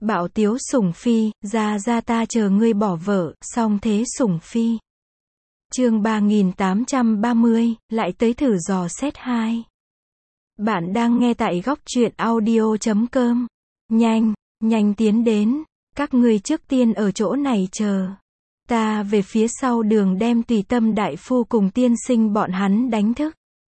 Bạo tiếu sủng phi, ra ta chờ ngươi bỏ vợ, xong thế sủng phi. Chương 3830, lại tới thử dò xét 2. Bạn đang nghe tại góc truyện audio.com. Nhanh tiến đến, các ngươi trước tiên ở chỗ này chờ. Ta về phía sau đường đem Tùy Tâm đại phu cùng tiên sinh bọn hắn đánh thức.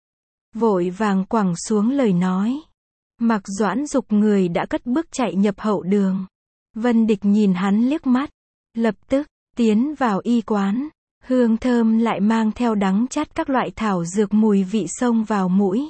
Vội vàng quẳng xuống lời nói. Mạc Doãn Dục người đã cất bước chạy nhập hậu đường. Vân Địch nhìn hắn liếc mắt, lập tức tiến vào y quán. Hương thơm lại mang theo đắng chát các loại thảo dược mùi vị xông vào mũi.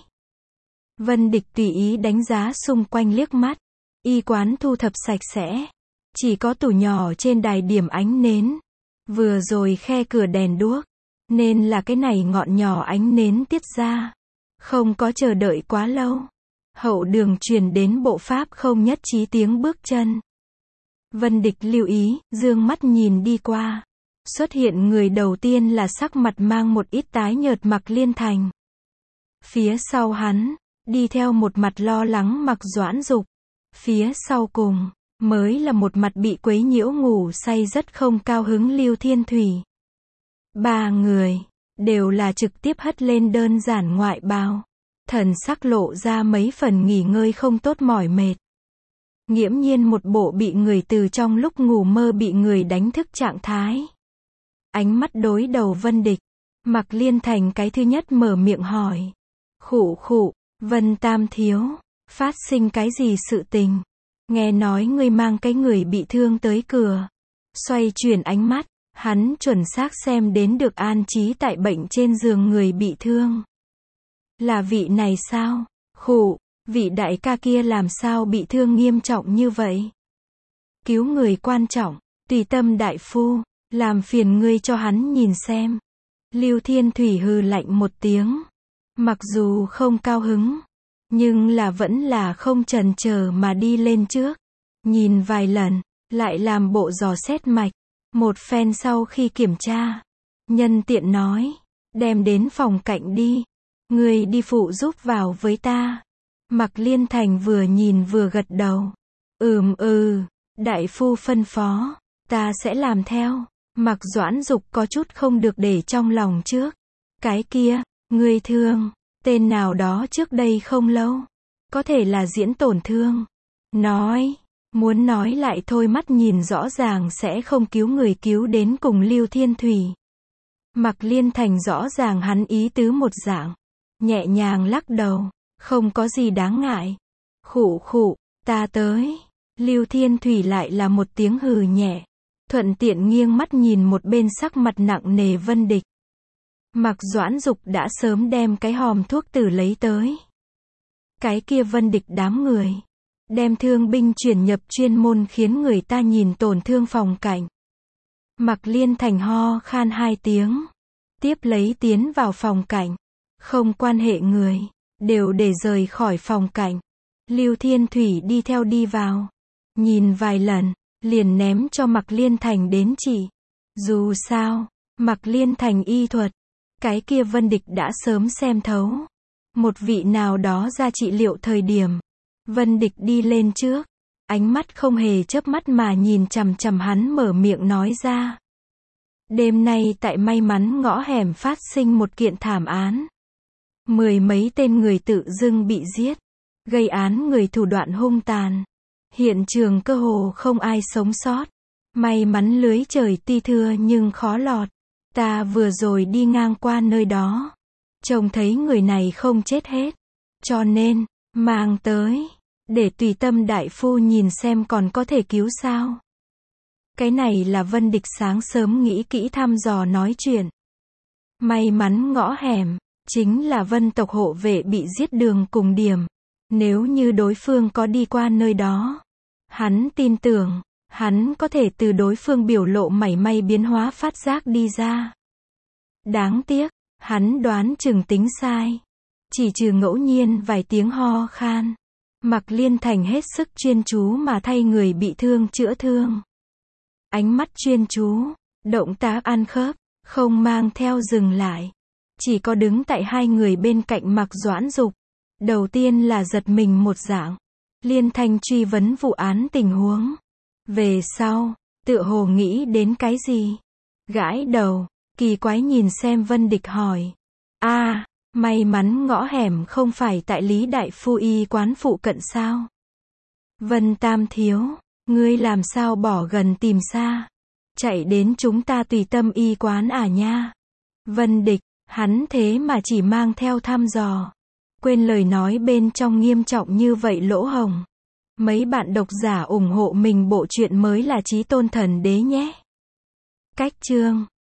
Vân Địch tùy ý đánh giá xung quanh liếc mắt. Y quán thu thập sạch sẽ. Chỉ có tủ nhỏ trên đài điểm ánh nến. Vừa rồi khe cửa đèn đuốc. Nên là cái này ngọn nhỏ ánh nến tiết ra. Không có chờ đợi quá lâu. Hậu đường truyền đến bộ pháp không nhất trí tiếng bước chân. Vân Địch lưu ý, dương mắt nhìn đi qua. Xuất hiện người đầu tiên là sắc mặt mang một ít tái nhợt Mạc Liên Thành. Phía sau hắn, đi theo một mặt lo lắng Mạc Doãn Dục. Phía sau cùng, mới là một mặt bị quấy nhiễu ngủ say rất không cao hứng Lưu Thiên Thủy. Ba người, đều là trực tiếp hất lên đơn giản ngoại bào. Thần sắc lộ ra mấy phần nghỉ ngơi không tốt mỏi mệt. Nghiễm nhiên một bộ bị người từ trong lúc ngủ mơ bị người đánh thức trạng thái. Ánh mắt đối đầu Vân Địch. Mạc Liên Thành cái thứ nhất mở miệng hỏi. Khụ, Vân Tam thiếu, phát sinh cái gì sự tình? Nghe nói ngươi mang cái người bị thương tới cửa. Xoay chuyển ánh mắt, hắn chuẩn xác xem đến được an trí tại bệnh trên giường người bị thương. Là vị này sao? Khụ, vị đại ca kia làm sao bị thương nghiêm trọng như vậy? Cứu người quan trọng, Tùy Tâm đại phu, làm phiền ngươi cho hắn nhìn xem. Lưu Thiên Thủy hừ lạnh một tiếng. Mặc dù không cao hứng, nhưng là vẫn là không chần chờ mà đi lên trước. Nhìn vài lần, lại làm bộ dò xét mạch. Một phen sau khi kiểm tra, nhân tiện nói, đem đến phòng cạnh đi. Ngươi đi phụ giúp vào với ta. Mạc Liên Thành vừa nhìn vừa gật đầu. Đại phu phân phó, ta sẽ làm theo. Mạc Doãn Dục có chút không được để trong lòng trước. Cái kia, ngươi thương, tên nào đó trước đây không lâu. Có thể là diễn tổn thương. Muốn nói lại thôi mắt nhìn rõ ràng sẽ không cứu người cứu đến cùng Lưu Thiên Thủy. Mạc Liên Thành rõ ràng hắn ý tứ một dạng. Nhẹ nhàng lắc đầu, không có gì đáng ngại. Khụ, ta tới. Lưu Thiên Thủy lại là một tiếng hừ nhẹ. Thuận tiện nghiêng mắt nhìn một bên sắc mặt nặng nề Vân Địch. Mạc Doãn Dục đã sớm đem cái hòm thuốc tử lấy tới. Cái kia Vân Địch đám người. Đem thương binh chuyển nhập chuyên môn khiến người ta nhìn tổn thương phòng cảnh. Mạc Liên Thành ho khan 2 tiếng. Tiếp lấy tiến vào phòng cảnh. Không quan hệ người, đều để rời khỏi phòng cảnh. Lưu Thiên Thủy đi theo đi vào. Nhìn vài lần, liền ném cho Mạc Liên Thành đến chỉ. Dù sao, Mạc Liên Thành y thuật, cái kia Vân Địch đã sớm xem thấu. Một vị nào đó ra trị liệu thời điểm. Vân Địch đi lên trước. Ánh mắt không hề chớp mắt mà nhìn chằm chằm hắn mở miệng nói ra. Đêm nay tại May Mắn ngõ hẻm phát sinh một kiện thảm án. 10 mấy tên người tự dưng bị giết. Gây án người thủ đoạn hung tàn. Hiện trường cơ hồ không ai sống sót. May mắn lưới trời ti thưa nhưng khó lọt. Ta vừa rồi đi ngang qua nơi đó. Trông thấy người này không chết hết. Cho nên, mang tới. Để Tùy Tâm đại phu nhìn xem còn có thể cứu sao. Cái này là Vân Địch sáng sớm nghĩ kỹ thăm dò nói chuyện. May mắn ngõ hẻm. Chính là Vân tộc hộ vệ bị giết đường cùng điểm. Nếu như đối phương có đi qua nơi đó. Hắn tin tưởng, hắn có thể từ đối phương biểu lộ mảy may biến hóa phát giác đi ra. Đáng tiếc, hắn đoán chừng tính sai. Chỉ trừ ngẫu nhiên vài tiếng ho khan. Mạc Liên Thành hết sức chuyên chú mà thay người bị thương chữa thương. Ánh mắt chuyên chú, động tác ăn khớp, không mang theo dừng lại. Chỉ có đứng tại hai người bên cạnh Mạc Doãn Dục. Đầu tiên là giật mình một dạng. Liên Thanh truy vấn vụ án tình huống. Về sau, tựa hồ nghĩ đến cái gì? Gãi đầu, kỳ quái nhìn xem Vân Địch hỏi. May mắn ngõ hẻm không phải tại Lý Đại Phu y quán phụ cận sao? Vân Tam thiếu, ngươi làm sao bỏ gần tìm xa? Chạy đến chúng ta Tùy Tâm y quán à nha? Vân Địch, hắn thế mà chỉ mang theo thăm dò. Quên lời nói bên trong nghiêm trọng như vậy lỗ hổng. Mấy bạn độc giả ủng hộ mình bộ truyện mới là Chí Tôn Thần Đế nhé. Cách chương